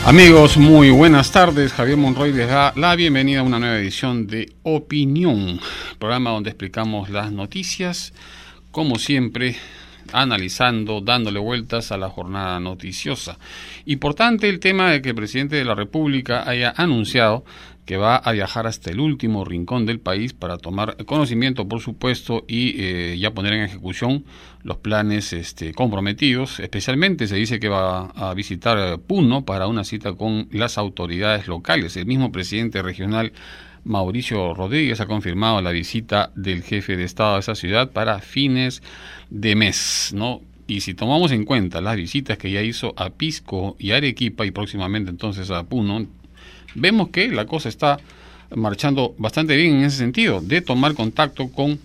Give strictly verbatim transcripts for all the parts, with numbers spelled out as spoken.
Amigos, muy buenas tardes. Javier Monroy les da la bienvenida a una nueva edición de Opinión, programa donde explicamos las noticias, como siempre, analizando, dándole vueltas a la jornada noticiosa. Importante el tema de que el presidente de la República haya anunciado que va a viajar hasta el último rincón del país para tomar conocimiento, por supuesto, y eh, ya poner en ejecución los planes este, comprometidos. Especialmente se dice que va a visitar Puno para una cita con las autoridades locales. El mismo presidente regional, Mauricio Rodríguez, ha confirmado la visita del jefe de Estado a esa ciudad para fines de mes, ¿no? Y si tomamos en cuenta las visitas que ya hizo a Pisco y Arequipa y próximamente entonces a Puno, vemos que la cosa está marchando bastante bien en ese sentido, de tomar contacto con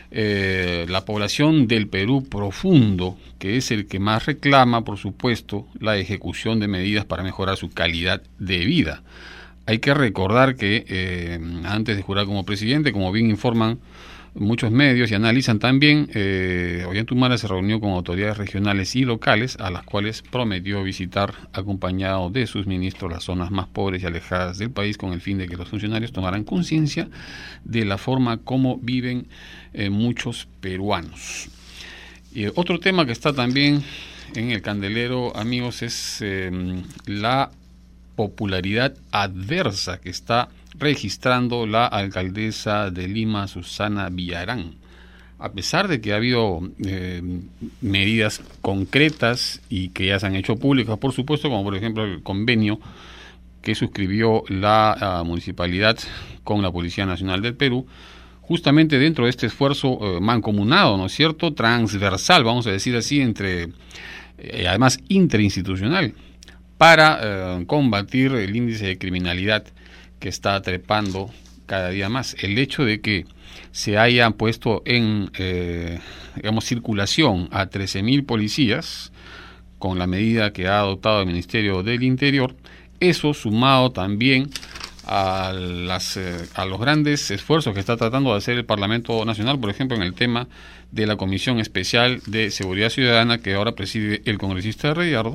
eh, la población del Perú profundo, que es el que más reclama, por supuesto, la ejecución de medidas para mejorar su calidad de vida. Hay que recordar que eh, antes de jurar como presidente, como bien informan muchos medios y analizan también, eh, Ollanta se reunió con autoridades regionales y locales, a las cuales prometió visitar acompañado de sus ministros las zonas más pobres y alejadas del país, con el fin de que los funcionarios tomaran conciencia de la forma como viven eh, muchos peruanos. Y otro tema que está también en el candelero, amigos, es eh, la popularidad adversa que está registrando la alcaldesa de Lima, Susana Villarán. A pesar de que ha habido eh, medidas concretas y que ya se han hecho públicas, por supuesto, como por ejemplo el convenio que suscribió la uh, municipalidad con la Policía Nacional del Perú, justamente dentro de este esfuerzo eh, mancomunado, ¿no es cierto?, transversal, vamos a decir así, entre, eh, además interinstitucional, para eh, combatir el índice de criminalidad que está trepando cada día más. El hecho de que se hayan puesto en, eh, digamos, circulación a trece mil policías, con la medida que ha adoptado el Ministerio del Interior, eso sumado también a, las, eh, a los grandes esfuerzos que está tratando de hacer el Parlamento Nacional, por ejemplo, en el tema de la Comisión Especial de Seguridad Ciudadana, que ahora preside el congresista Reyardo.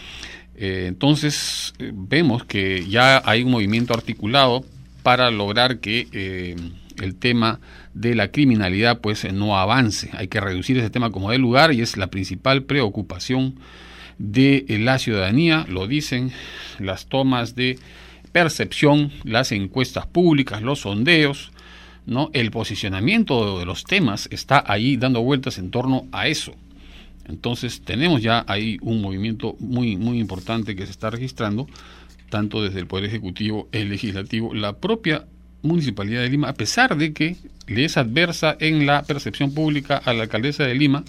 Eh, entonces eh, vemos que ya hay un movimiento articulado para lograr que eh, el tema de la criminalidad pues eh, no avance. Hay que reducir ese tema como de lugar, y es la principal preocupación de eh, la ciudadanía. Lo dicen las tomas de percepción, las encuestas públicas, los sondeos, ¿no? El posicionamiento de los temas está ahí dando vueltas en torno a eso. Entonces tenemos ya ahí un movimiento muy muy importante que se está registrando, tanto desde el Poder Ejecutivo, el Legislativo, la propia Municipalidad de Lima, a pesar de que le es adversa en la percepción pública a la alcaldesa de Lima.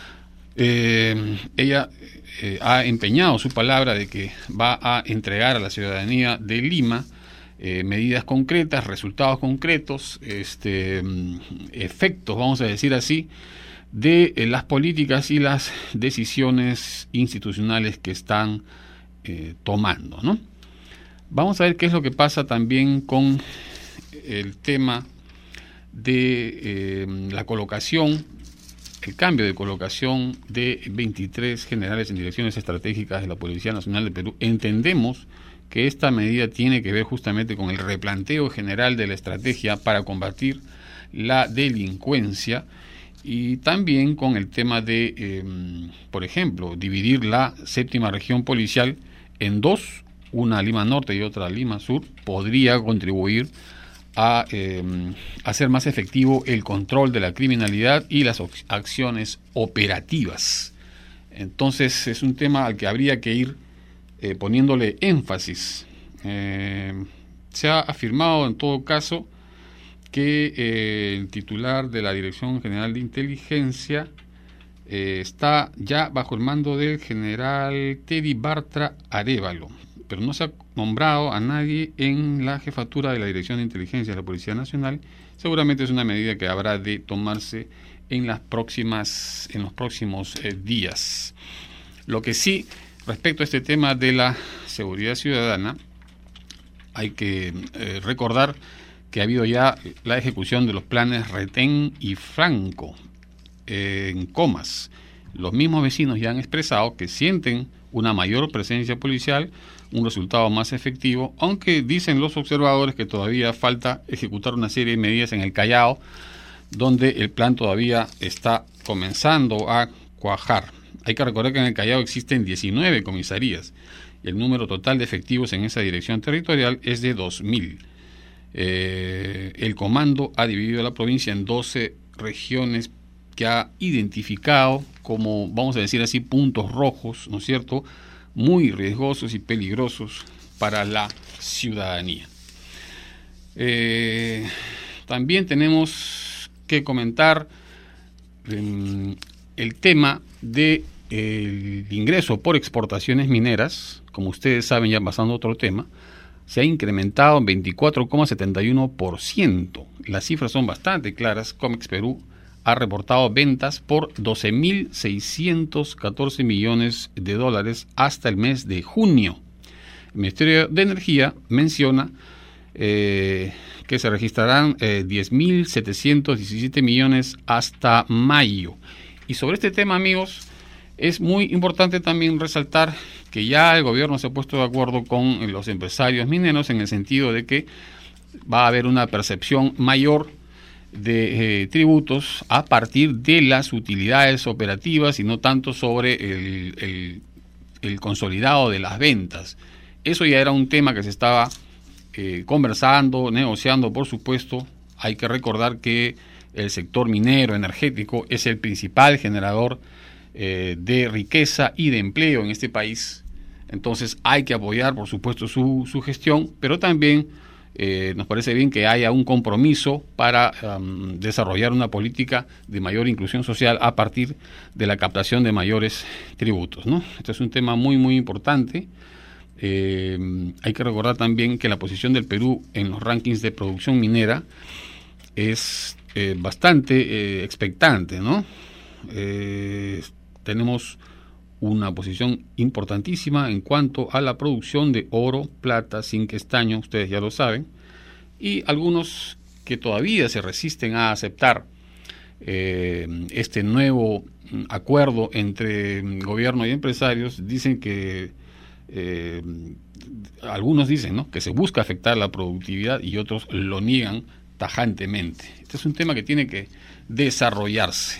Eh, ella eh, ha empeñado su palabra de que va a entregar a la ciudadanía de Lima eh, medidas concretas, resultados concretos, este, efectos, vamos a decir así, de eh, las políticas y las decisiones institucionales que están eh, tomando, ¿no? Vamos a ver qué es lo que pasa también con el tema de eh, la colocación, el cambio de colocación de veintitrés generales en direcciones estratégicas de la Policía Nacional de Perú. Entendemos que esta medida tiene que ver justamente con el replanteo general de la estrategia para combatir la delincuencia, y también con el tema de, eh, por ejemplo, dividir la séptima región policial en dos, una Lima Norte y otra Lima Sur, podría contribuir a eh, hacer más efectivo el control de la criminalidad y las acciones operativas. Entonces es un tema al que habría que ir eh, poniéndole énfasis. Eh, se ha afirmado en todo caso que eh, el titular de la Dirección General de Inteligencia eh, está ya bajo el mando del general Teddy Bartra Arévalo, pero no se ha nombrado a nadie en la jefatura de la Dirección de Inteligencia de la Policía Nacional. Seguramente es una medida que habrá de tomarse en las próximas, en los próximos eh, días. Lo que sí, respecto a este tema de la seguridad ciudadana, hay que eh, recordar que ha habido ya la ejecución de los planes Retén y Franco eh, en Comas. Los mismos vecinos ya han expresado que sienten una mayor presencia policial, un resultado más efectivo, aunque dicen los observadores que todavía falta ejecutar una serie de medidas en el Callao, donde el plan todavía está comenzando a cuajar. Hay que recordar que en el Callao existen diecinueve comisarías y el número total de efectivos en esa dirección territorial es de dos mil. Eh, el comando ha dividido la provincia en doce regiones que ha identificado como, vamos a decir así, puntos rojos, ¿no es cierto?, muy riesgosos y peligrosos para la ciudadanía. Eh, también tenemos que comentar eh, el tema de el ingreso por exportaciones mineras. Como ustedes saben, ya pasando a otro tema, se ha incrementado en veinticuatro coma setenta y uno por ciento. Las cifras son bastante claras. Comex Perú ha reportado ventas por doce mil seiscientos catorce millones de dólares hasta el mes de junio. El Ministerio de Energía menciona eh, que se registrarán eh, diez mil setecientos diecisiete millones hasta mayo. Y sobre este tema, amigos, es muy importante también resaltar que ya el gobierno se ha puesto de acuerdo con los empresarios mineros en el sentido de que va a haber una percepción mayor de eh, tributos a partir de las utilidades operativas y no tanto sobre el, el, el consolidado de las ventas. Eso ya era un tema que se estaba eh, conversando, negociando, por supuesto. Hay que recordar que el sector minero energético es el principal generador eh, de riqueza y de empleo en este país. Entonces hay que apoyar, por supuesto, su, su gestión, pero también eh, nos parece bien que haya un compromiso para um, desarrollar una política de mayor inclusión social a partir de la captación de mayores tributos, ¿no? Este es un tema muy, muy importante. Eh, hay que recordar también que la posición del Perú en los rankings de producción minera es eh, bastante eh, expectante, ¿no? Eh, tenemos una posición importantísima en cuanto a la producción de oro, plata, zinc, estaño, ustedes ya lo saben, y algunos que todavía se resisten a aceptar eh, este nuevo acuerdo entre gobierno y empresarios. Dicen que eh, algunos dicen, ¿no?, que se busca afectar la productividad y otros lo niegan tajantemente. Este es un tema que tiene que desarrollarse.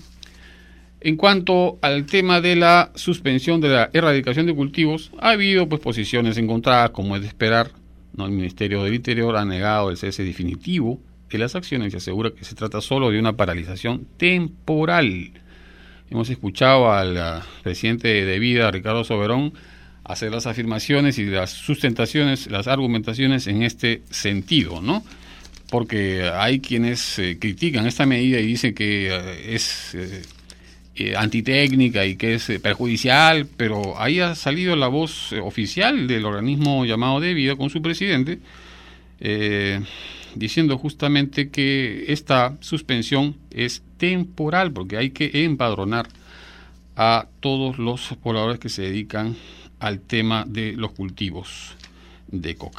En cuanto al tema de la suspensión de la erradicación de cultivos, ha habido pues posiciones encontradas, como es de esperar, ¿no? El Ministerio del Interior ha negado el cese definitivo de las acciones y asegura que se trata solo de una paralización temporal. Hemos escuchado al uh, presidente de Vida, Ricardo Soberón, hacer las afirmaciones y las sustentaciones, las argumentaciones en este sentido, ¿no? Porque hay quienes eh, critican esta medida y dicen que eh, es eh, eh, antitécnica y que es eh, perjudicial, pero ahí ha salido la voz eh, oficial del organismo llamado de Vida con su presidente, eh, diciendo justamente que esta suspensión es temporal porque hay que empadronar a todos los pobladores que se dedican al tema de los cultivos de coca.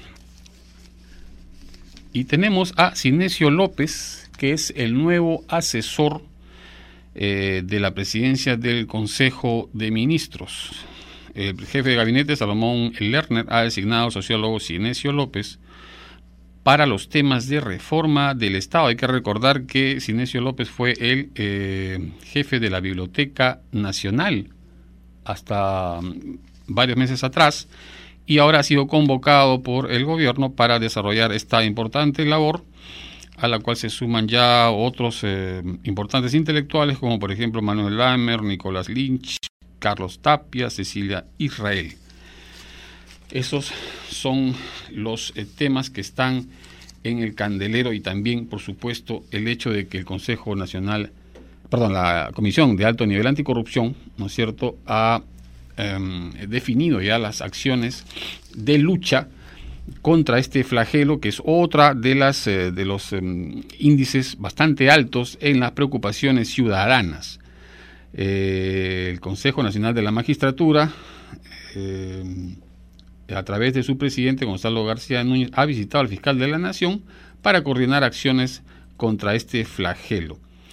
Y tenemos a Sinesio López, que es el nuevo asesor eh, de la presidencia del Consejo de Ministros. El jefe de gabinete, Salomón Lerner, ha designado al sociólogo Sinesio López para los temas de reforma del Estado. Hay que recordar que Sinesio López fue el eh, jefe de la Biblioteca Nacional hasta varios meses atrás, y ahora ha sido convocado por el gobierno para desarrollar esta importante labor, a la cual se suman ya otros eh, importantes intelectuales, como por ejemplo Manuel Lamer, Nicolás Lynch, Carlos Tapia, Cecilia Israel. Esos son los eh, temas que están en el candelero, y también, por supuesto, el hecho de que el Consejo Nacional, perdón, la Comisión de Alto Nivel Anticorrupción, ¿no es cierto?, ha eh, definido ya las acciones de lucha contra este flagelo, que es otra de las eh, de los eh, índices bastante altos en las preocupaciones ciudadanas. Eh, el Consejo Nacional de la Magistratura, eh, a través de su presidente Gonzalo García Núñez, ha visitado al fiscal de la Nación para coordinar acciones contra este flagelo.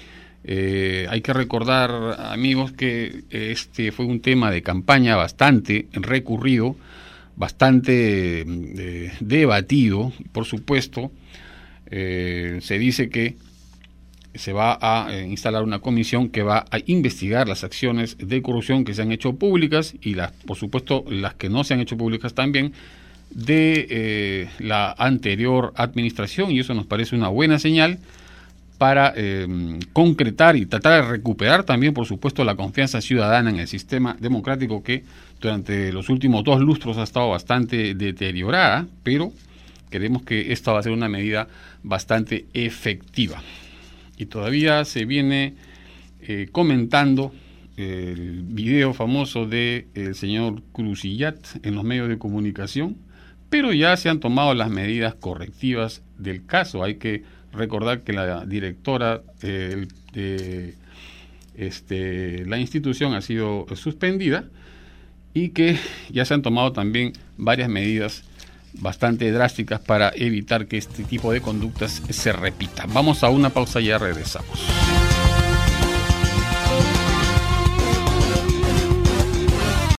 Eh, hay que recordar, amigos, que este fue un tema de campaña bastante recurrido, bastante eh, debatido. Por supuesto, eh, se dice que se va a eh, instalar una comisión que va a investigar las acciones de corrupción que se han hecho públicas y, las, por supuesto, las que no se han hecho públicas también de eh, la anterior administración, y eso nos parece una buena señal para eh, concretar y tratar de recuperar también, por supuesto, la confianza ciudadana en el sistema democrático, que durante los últimos dos lustros ha estado bastante deteriorada, pero creemos que esta va a ser una medida bastante efectiva. Y todavía se viene eh, comentando el video famoso del señor Cruzillat en los medios de comunicación, pero ya se han tomado las medidas correctivas del caso. Hay que recordar que la directora eh, de este, la institución ha sido suspendida y que ya se han tomado también varias medidas bastante drásticas para evitar que este tipo de conductas se repitan. Vamos a una pausa y ya regresamos.